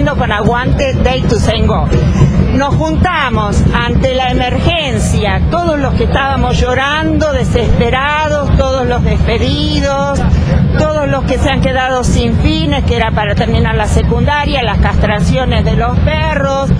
haciendo con Aguante de Ituzaingó. Nos juntamos ante la emergencia, todos los que estábamos llorando, desesperados, todos los despedidos, todos los que se han quedado sin fines, que era para terminar la secundaria, las castraciones de los perros,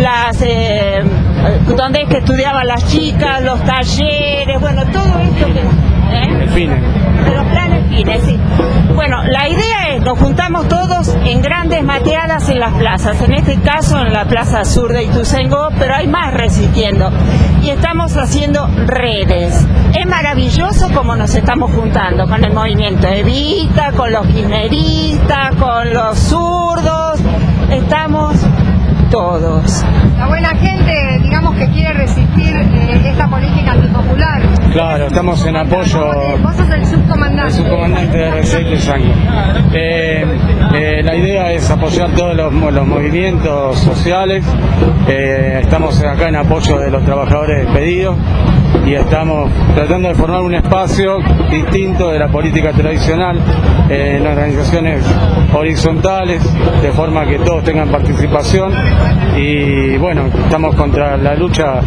donde es que estudiaban las chicas, los talleres, bueno, todo esto que... El fines. Los planes fines, sí. Bueno, la idea es, nos juntamos todos en grandes mateadas en las plazas, en este caso en la plaza sur de Ituzaingó, pero hay más resistiendo. Y estamos haciendo redes. Es maravilloso como nos estamos juntando con el movimiento Evita, con los kirchneristas, con los zurdos, estamos todos. La buena gente, digamos, que quiere resistir esta política antipopular. Claro, estamos en apoyo. Vos sos el subcomandante. El subcomandante de RCI Ituzaingó. La idea es apoyar todos los movimientos sociales. Estamos acá en apoyo de los trabajadores despedidos y estamos tratando de formar un espacio distinto de la política tradicional en organizaciones horizontales, de forma que todos tengan participación. Y bueno, estamos contra la lucha,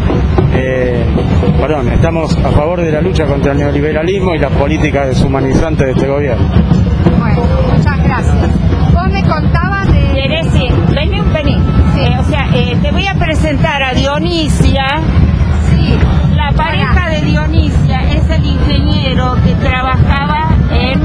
estamos a favor de la lucha contra el neoliberalismo y las políticas deshumanizantes de este gobierno. Bueno, muchas gracias. Vos me contabas de... Sí, vení. Te voy a presentar a Dionisia. Sí. La pareja de Dionisia es el ingeniero que trabajaba en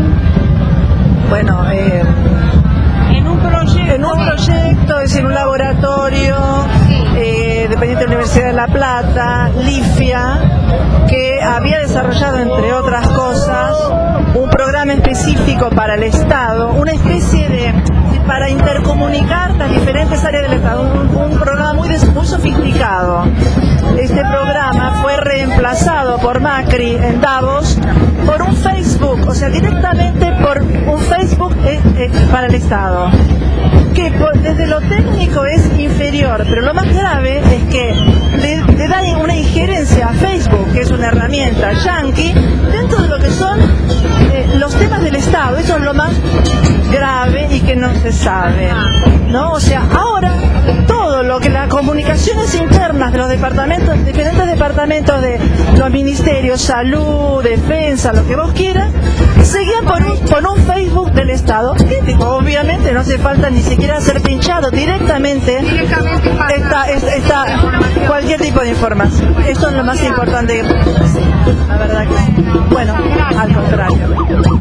un proyecto, es en un laboratorio dependiente de la Universidad de La Plata, LIFIA, que había desarrollado, entre otras cosas, un programa específico para el Estado, una especie de para intercomunicar las diferentes áreas del Estado, un programa muy sofisticado. Este programa fue reemplazado por Macri en Davos por un Facebook, o sea, directamente por un Facebook para el Estado, que desde lo técnico es inferior, pero lo más grave es que le da una injerencia a Facebook, que es una herramienta yanqui, dentro de lo que son los temas del Estado. Eso es lo más grave y que no se sabe, ¿no? O sea, ahora todo lo que las comunicaciones internas de los departamentos, diferentes departamentos de los ministerios, salud, defensa, lo que vos quieras, seguían por un Facebook del Estado. Obviamente no hace falta ni siquiera ser pinchado, directamente está cualquier tipo de información. Esto es lo más importante que puede decir, la verdad que sí. Bueno, al contrario.